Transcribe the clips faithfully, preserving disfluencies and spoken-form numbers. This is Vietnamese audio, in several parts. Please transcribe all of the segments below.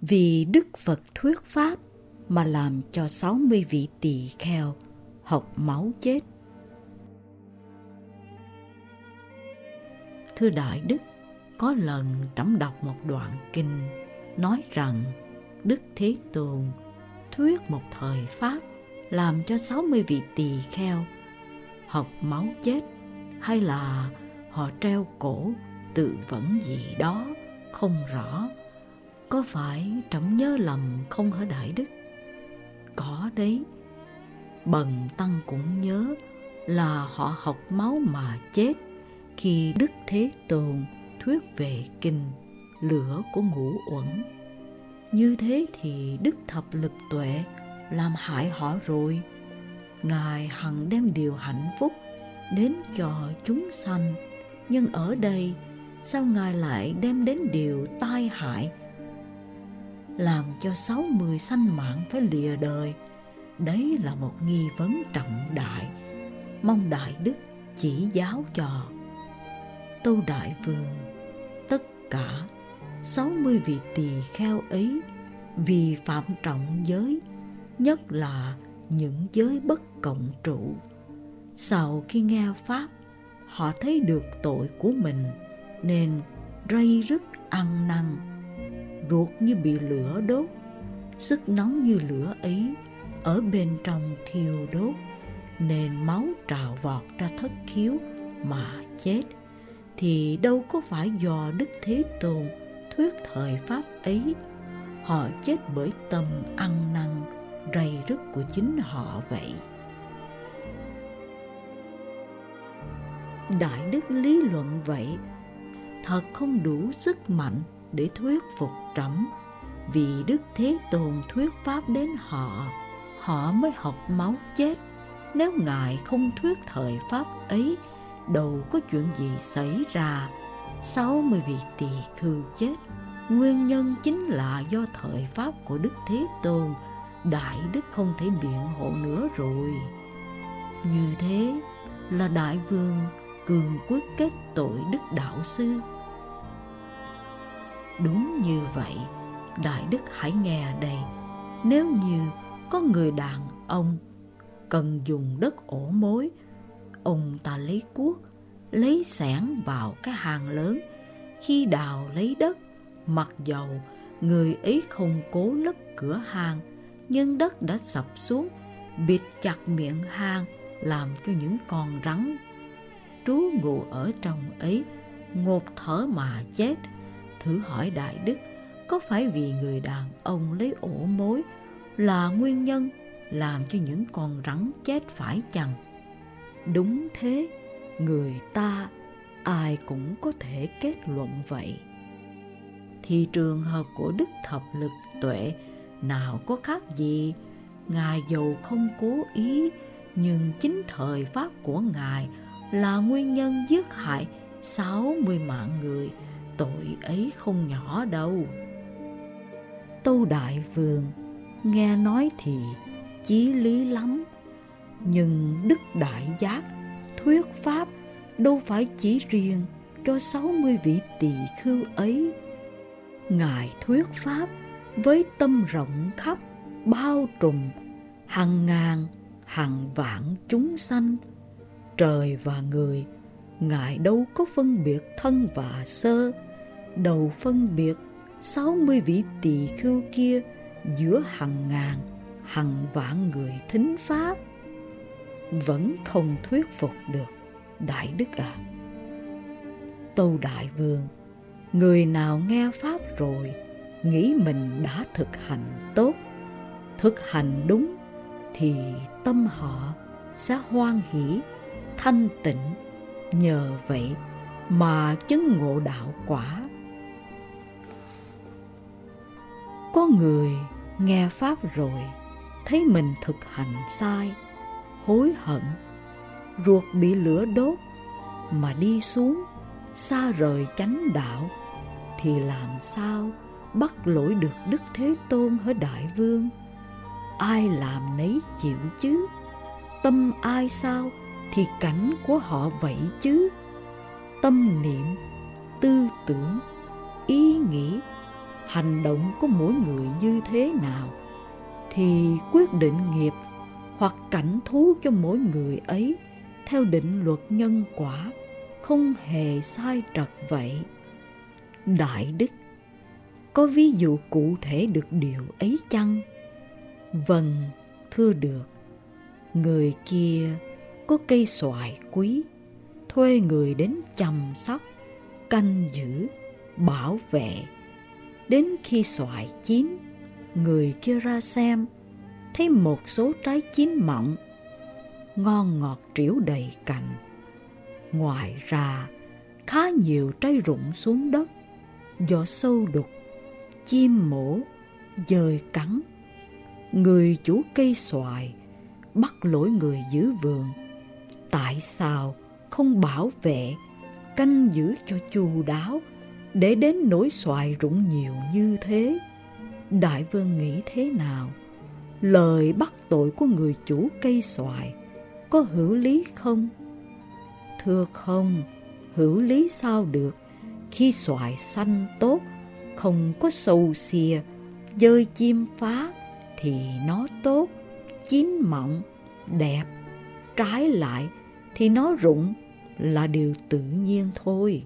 Vì Đức Phật thuyết pháp mà làm cho sáu mươi vị tỳ kheo học máu chết. Thưa Đại Đức, có lần trẫm đọc một đoạn kinh nói rằng Đức Thế Tôn thuyết một thời pháp làm cho sáu mươi vị tỳ kheo học máu chết, hay là họ treo cổ tự vẫn gì đó, không rõ. Có phải trẫm nhớ lầm không hả Đại Đức? Có đấy. Bần tăng cũng nhớ là họ học máu mà chết khi Đức Thế Tôn thuyết về kinh lửa của ngũ uẩn. Như thế thì Đức Thập Lực Tuệ làm hại họ rồi. Ngài hằng đem điều hạnh phúc đến cho chúng sanh, nhưng ở đây sao Ngài lại đem đến điều tai hại, làm cho sáu mươi sanh mạng phải lìa đời? Đấy là một nghi vấn trọng đại, mong Đại Đức chỉ giáo cho. Tâu Đại Vương, tất cả sáu mươi vị tỳ kheo ấy vì phạm trọng giới, nhất là những giới bất cộng trụ. Sau khi nghe pháp, họ thấy được tội của mình nên ray rứt ăn năn, ruột như bị lửa đốt, sức nóng như lửa ấy ở bên trong thiêu đốt, nên máu trào vọt ra thất khiếu mà chết. Thì đâu có phải do Đức Thế Tôn thuyết thời pháp ấy, họ chết bởi tâm ăn năn rầy rứt của chính họ vậy. Đại Đức lý luận vậy thật không đủ sức mạnh để thuyết phục trẫm. Vì Đức Thế Tôn thuyết pháp đến họ, họ mới học máu chết. Nếu Ngài không thuyết thời pháp ấy, đâu có chuyện gì xảy ra. Sáu mươi vị tỳ khưu chết, nguyên nhân chính là do thời pháp của Đức Thế Tôn. Đại Đức không thể biện hộ nữa rồi. Như thế là Đại Vương cương quyết kết tội Đức Đạo Sư. Đúng như vậy, Đại Đức hãy nghe đây. Nếu như có người đàn ông cần dùng đất ổ mối, ông ta lấy cuốc, lấy xẻng vào cái hang lớn. Khi đào lấy đất, mặc dầu người ấy không cố lấp cửa hang, nhưng đất đã sập xuống, bịt chặt miệng hang, làm cho những con rắn trú ngụ ở trong ấy ngột thở mà chết. Thử hỏi Đại Đức, có phải vì người đàn ông lấy ổ mối là nguyên nhân làm cho những con rắn chết phải chăng? Đúng thế, người ta ai cũng có thể kết luận vậy. Thì trường hợp của Đức Thập Lực Tuệ nào có khác gì. Ngài dầu không cố ý, nhưng chính thời pháp của Ngài là nguyên nhân giết hại sáu mươi mạng người. Tội ấy không nhỏ đâu. Tâu Đại Vương, nghe nói thì chí lý lắm, nhưng Đức Đại Giác thuyết pháp đâu phải chỉ riêng cho sáu mươi vị tỳ khưu ấy. Ngài thuyết pháp với tâm rộng khắp, bao trùm hàng ngàn hàng vạn chúng sanh, trời và người. Ngài đâu có phân biệt thân và sơ, đầu phân biệt sáu mươi vị tỳ khưu kia giữa hàng ngàn hàng vạn người thính pháp. Vẫn không thuyết phục được Đại Đức à. Tâu Đại Vương, người nào nghe pháp rồi nghĩ mình đã thực hành tốt, thực hành đúng, thì tâm họ sẽ hoan hỷ, thanh tịnh, nhờ vậy mà chứng ngộ đạo quả. Có người nghe pháp rồi thấy mình thực hành sai, hối hận, ruột bị lửa đốt mà đi xuống xa rời chánh đạo, thì làm sao bắt lỗi được Đức Thế Tôn hỡi Đại Vương? Ai làm nấy chịu chứ. Tâm ai sao thì cảnh của họ vậy chứ. Tâm niệm, tư tưởng, ý nghĩ hành động của mỗi người như thế nào, thì quyết định nghiệp hoặc cảnh thú cho mỗi người ấy theo định luật nhân quả không hề sai trật vậy. Đại đức, có ví dụ cụ thể được điều ấy chăng? Vâng, thưa được. Người kia có cây xoài quý, thuê người đến chăm sóc, canh giữ, bảo vệ. Đến khi xoài chín, người kia ra xem, thấy một số trái chín mọng, ngon ngọt trĩu đầy cành. Ngoài ra, khá nhiều trái rụng xuống đất do sâu đục, chim mổ, dơi cắn. Người chủ cây xoài bắt lỗi người giữ vườn, tại sao không bảo vệ, canh giữ cho chu đáo, để đến nỗi xoài rụng nhiều như thế? Đại vương nghĩ thế nào? Lời bắt tội của người chủ cây xoài có hữu lý không? Thưa không, hữu lý sao được, khi xoài xanh tốt, không có sâu xìa, dơi chim phá, thì nó tốt, chín mọng, đẹp. Trái lại thì nó rụng là điều tự nhiên thôi.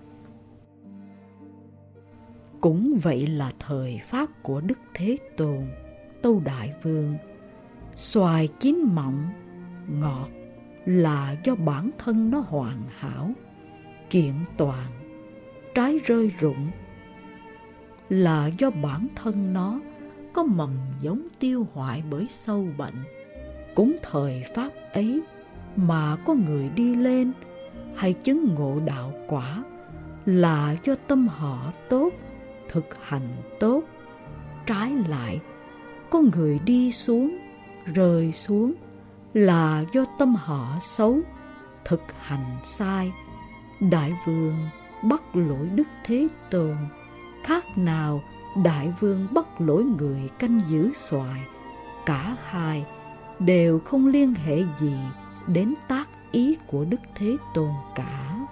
Cũng vậy là thời pháp của Đức Thế Tôn, Tâu Đại Vương. Xoài chín mọng, ngọt là do bản thân nó hoàn hảo, kiện toàn. Trái rơi rụng là do bản thân nó có mầm giống tiêu hoại bởi sâu bệnh. Cũng thời pháp ấy mà có người đi lên hay chứng ngộ đạo quả là do tâm họ tốt, thực hành tốt. Trái lại, có người đi xuống, rơi xuống là do tâm họ xấu, thực hành sai. Đại vương bắt lỗi Đức Thế Tôn, khác nào đại vương bắt lỗi người canh giữ xoài. Cả hai đều không liên hệ gì đến tác ý của Đức Thế Tôn cả.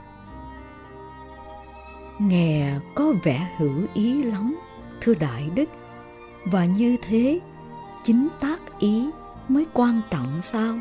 Nghe có vẻ hữu ý lắm, thưa Đại Đức. Và như thế, chính tác ý mới quan trọng sao?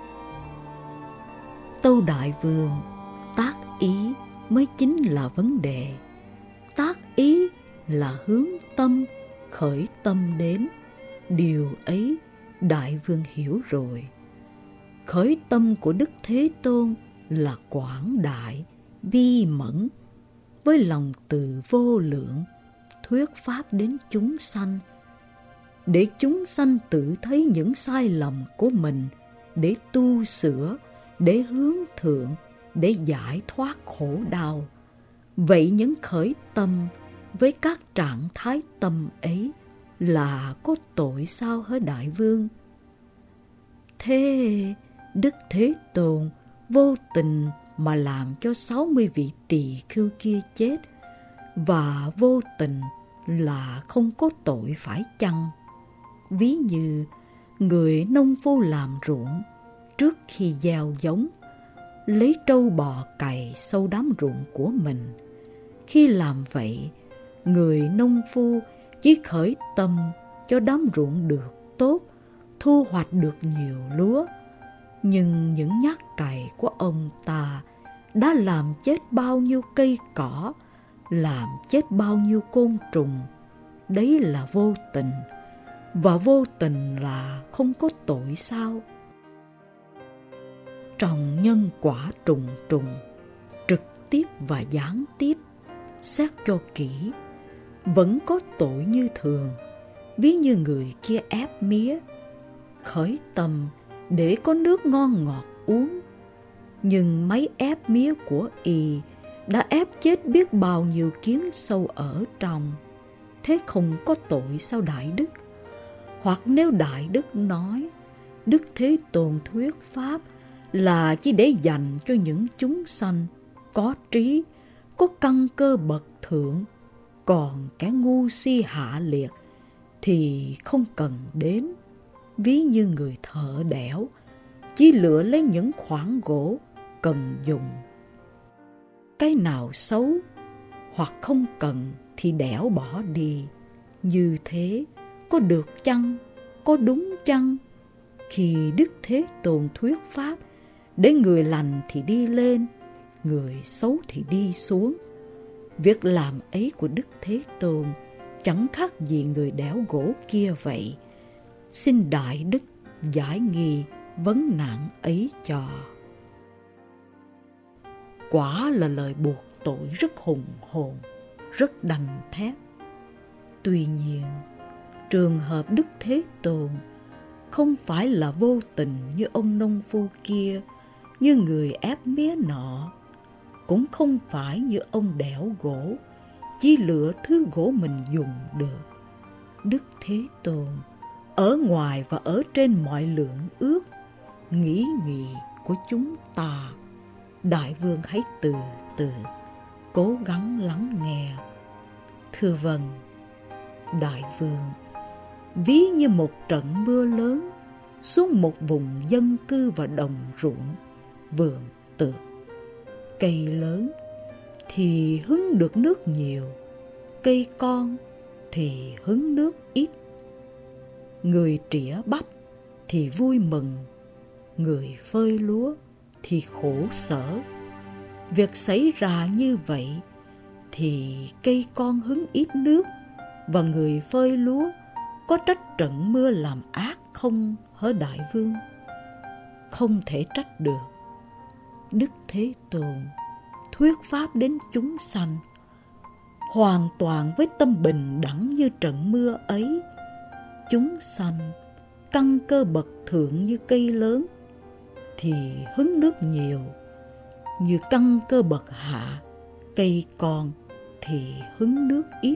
Tâu Đại Vương, tác ý mới chính là vấn đề. Tác ý là hướng tâm, khởi tâm đến. Điều ấy Đại Vương hiểu rồi. Khởi tâm của Đức Thế Tôn là quảng đại, vi mẫn, với lòng từ vô lượng, thuyết pháp đến chúng sanh, để chúng sanh tự thấy những sai lầm của mình, để tu sửa, để hướng thượng, để giải thoát khổ đau. Vậy những khởi tâm với các trạng thái tâm ấy là có tội sao hả Đại Vương? Thế Đức Thế Tôn vô tình mà làm cho sáu mươi vị tỳ khưu kia chết, và vô tình là không có tội phải chăng? Ví như người nông phu làm ruộng, trước khi gieo giống, lấy trâu bò cày sâu đám ruộng của mình. Khi làm vậy, người nông phu chỉ khởi tâm cho đám ruộng được tốt, thu hoạch được nhiều lúa. Nhưng những nhát cày của ông ta đã làm chết bao nhiêu cây cỏ, làm chết bao nhiêu côn trùng. Đấy là vô tình, và vô tình là không có tội sao? Trong nhân quả trùng trùng, trực tiếp và gián tiếp, xét cho kỹ, vẫn có tội như thường. Ví như người kia ép mía, khởi tâm để có nước ngon ngọt uống, nhưng máy ép mía của y đã ép chết biết bao nhiêu kiến sâu ở trong. Thế không có tội sao Đại Đức? Hoặc nếu Đại Đức nói Đức Thế Tôn thuyết pháp là chỉ để dành cho những chúng sanh có trí, có căn cơ bậc thượng, còn kẻ ngu si hạ liệt thì không cần đến. Ví như người thợ đẽo, chỉ lựa lấy những khoản gỗ cần dùng. Cái nào xấu hoặc không cần thì đẽo bỏ đi. Như thế có được chăng? Có đúng chăng? Khi Đức Thế Tôn thuyết pháp để người lành thì đi lên, người xấu thì đi xuống, việc làm ấy của Đức Thế Tôn chẳng khác gì người đẽo gỗ kia vậy. Xin Đại Đức giải nghi vấn nạn ấy cho. Quả là lời buộc tội rất hùng hồn, rất đanh thép. Tuy nhiên, trường hợp Đức Thế Tôn không phải là vô tình như ông nông phu kia, như người ép mía nọ, cũng không phải như ông đẽo gỗ, chỉ lựa thứ gỗ mình dùng được. Đức Thế Tôn ở ngoài và ở trên mọi lượng ước, nghĩ nghị của chúng ta. Đại vương hãy từ từ, cố gắng lắng nghe. Thưa vâng, Đại vương, ví như một trận mưa lớn xuống một vùng dân cư và đồng ruộng, vườn tược. Cây lớn thì hứng được nước nhiều, cây con thì hứng nước ít. Người trĩa bắp thì vui mừng, người phơi lúa thì khổ sở. Việc xảy ra như vậy thì cây con hứng ít nước và người phơi lúa có trách trận mưa làm ác không hỡi Đại vương? Không thể trách được. Đức Thế Tôn thuyết pháp đến chúng sanh hoàn toàn với tâm bình đẳng như trận mưa ấy. Chúng sanh căn cơ bậc thượng như cây lớn thì hứng nước nhiều, như căn cơ bậc hạ cây con thì hứng nước ít.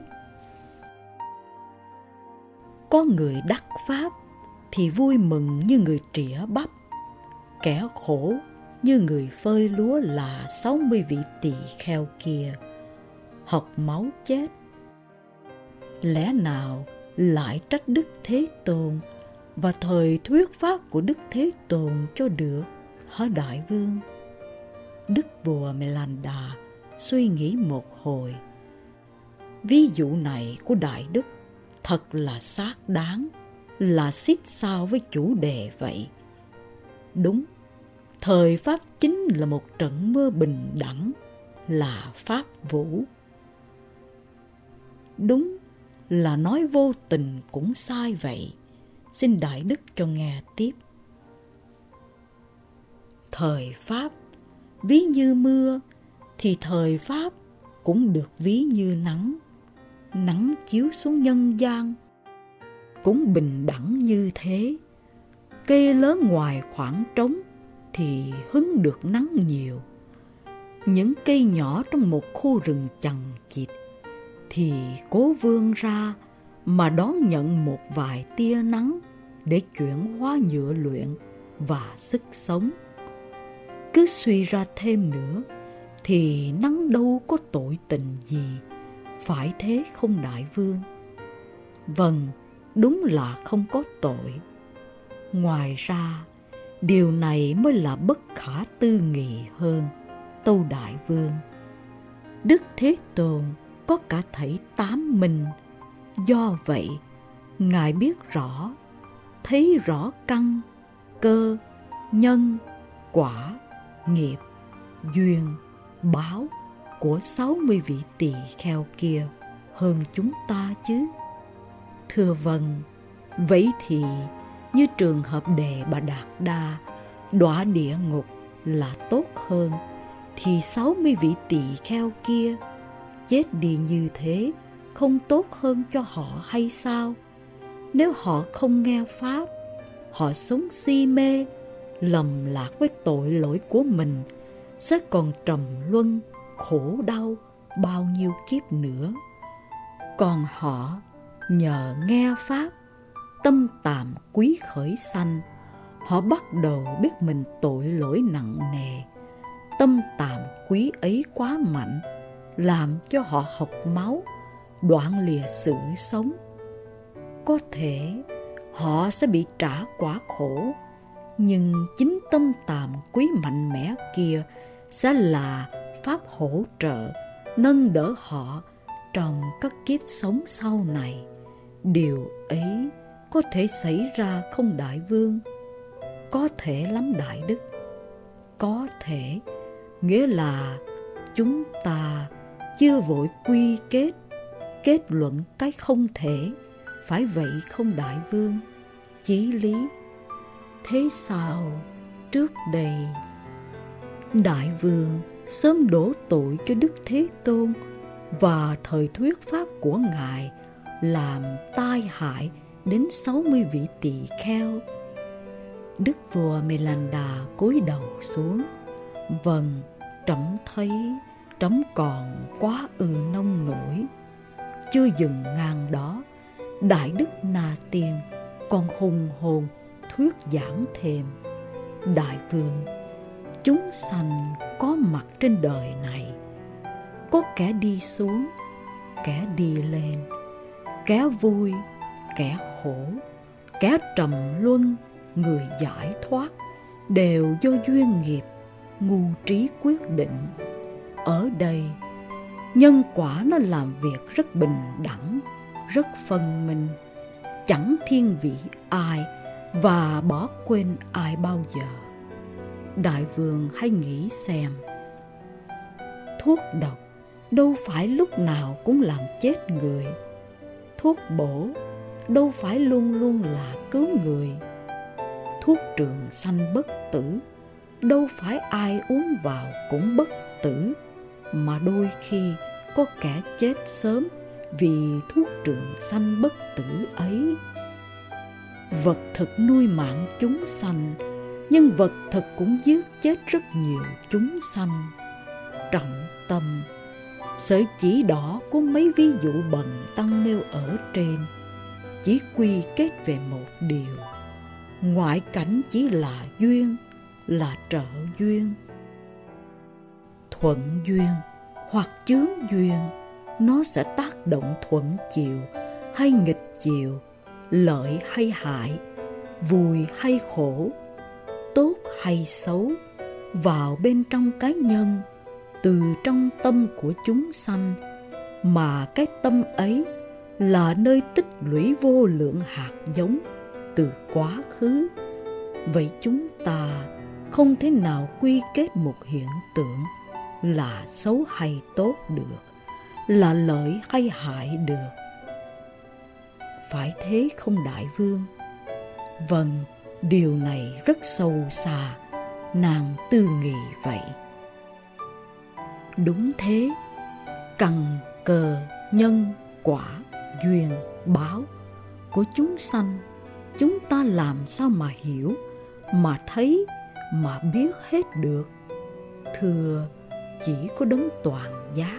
Có người đắc pháp thì vui mừng như người trĩa bắp, kẻ khổ như người phơi lúa là sáu mươi vị tỳ kheo kia, học máu chết. Lẽ nào lại trách Đức Thế Tôn và thời thuyết pháp của Đức Thế Tôn cho được hỡi Đại vương? Đức vua Melanda suy nghĩ một hồi. Ví dụ này của Đại Đức thật là xác đáng, là xít sao với chủ đề vậy. Đúng, thời pháp chính là một trận mưa bình đẳng, là pháp vũ. Đúng là nói vô tình cũng sai vậy. Xin Đại Đức cho nghe tiếp. Thời pháp ví như mưa thì thời pháp cũng được ví như nắng. Nắng chiếu xuống nhân gian cũng bình đẳng như thế. Cây lớn ngoài khoảng trống thì hứng được nắng nhiều. Những cây nhỏ trong một khu rừng chằng chịt thì cố vươn ra mà đón nhận một vài tia nắng để chuyển hóa nhựa luyện và sức sống. Cứ suy ra thêm nữa thì nắng đâu có tội tình gì, phải thế không Đại vương? Vâng, đúng là không có tội. Ngoài ra, điều này mới là bất khả tư nghị hơn, tâu Đại vương. Đức Thế Tôn có cả thảy tám minh, do vậy Ngài biết rõ, thấy rõ căn, cơ, nhân, quả, nghiệp, duyên, báo của sáu mươi vị tỳ kheo kia hơn chúng ta chứ. Thưa vâng, vậy thì như trường hợp Đề Bà Đạt Đa đọa địa ngục là tốt hơn, thì sáu mươi vị tỳ kheo kia chết đi như thế không tốt hơn cho họ hay sao? Nếu họ không nghe pháp, họ sống si mê, lầm lạc với tội lỗi của mình, sẽ còn trầm luân, khổ đau bao nhiêu kiếp nữa. Còn họ nhờ nghe pháp, tâm tàm quý khởi sanh, họ bắt đầu biết mình tội lỗi nặng nề. Tâm tàm quý ấy quá mạnh, làm cho họ học máu, đoạn lìa sự sống. Có thể họ sẽ bị trả quả khổ, nhưng chính tâm tàm quý mạnh mẽ kia sẽ là pháp hỗ trợ, nâng đỡ họ trong các kiếp sống sau này. Điều ấy có thể xảy ra không đại vương? Có thể lắm đại đức. Có thể, nghĩa là chúng ta chưa vội quy kết, kết luận cái không thể. Phải vậy không đại vương? Chí lý. Thế sao trước đây đại vương sớm đổ tội cho Đức Thế Tôn và thời thuyết pháp của Ngài làm tai hại đến sáu mươi vị tỳ kheo? Đức vua Melanda cúi đầu xuống. Vâng, trẫm thấy trẫm còn quá ư nông nổi. Chưa dừng ngang đó, Đại Đức Na Tiên còn hùng hồn thuyết giảng thêm: Đại vương, chúng sanh có mặt trên đời này, có kẻ đi xuống, kẻ đi lên, kẻ vui, kẻ khổ, kẻ trầm luân, người giải thoát, đều do duyên nghiệp, ngu trí quyết định. Ở đây, nhân quả nó làm việc rất bình đẳng, rất phân minh, chẳng thiên vị ai và bỏ quên ai bao giờ. Đại vương hãy nghĩ xem, thuốc độc đâu phải lúc nào cũng làm chết người, thuốc bổ đâu phải luôn luôn là cứu người, thuốc trường sanh bất tử đâu phải ai uống vào cũng bất tử, mà đôi khi có kẻ chết sớm vì thuốc trường sanh bất tử ấy. Vật thực nuôi mạng chúng sanh, nhưng vật thực cũng giết chết rất nhiều chúng sanh. Trọng tâm, sợi chỉ đỏ của mấy ví dụ bần tăng nêu ở trên chỉ quy kết về một điều: ngoại cảnh chỉ là duyên, là trợ duyên. Thuận duyên hoặc chướng duyên, nó sẽ tác động thuận chiều hay nghịch chiều, lợi hay hại, vui hay khổ, tốt hay xấu vào bên trong cá nhân, từ trong tâm của chúng sanh, mà cái tâm ấy là nơi tích lũy vô lượng hạt giống từ quá khứ. Vậy chúng ta không thể nào quy kết một hiện tượng là xấu hay tốt được, là lợi hay hại được. Phải thế không đại vương? Vâng, điều này rất sâu xa, nàng tư nghị vậy. Đúng thế, căn cơ nhân quả duyên báo của chúng sanh, chúng ta làm sao mà hiểu, mà thấy, mà biết hết được? Thưa, chỉ có đấng toàn giác.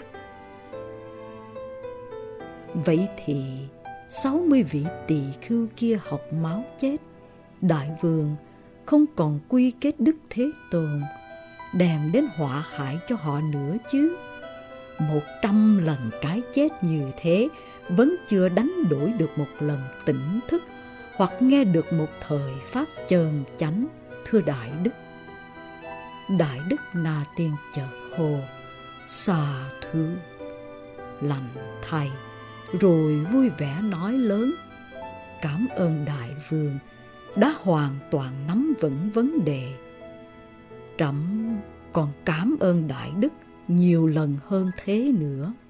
Vậy thì sáu mươi vị tỳ khưu kia học máu chết, đại vương không còn quy kết Đức Thế Tôn, đem đến họa hại cho họ nữa chứ? Một trăm lần cái chết như thế vẫn chưa đánh đổi được một lần tỉnh thức hoặc nghe được một thời pháp chơn chánh, thưa đại đức. Đại đức Na Tiên chợt hô: Xà thưa, lành thay, rồi vui vẻ nói lớn: Cảm ơn đại vương đã hoàn toàn nắm vững vấn đề. Trẫm còn cảm ơn đại đức nhiều lần hơn thế nữa.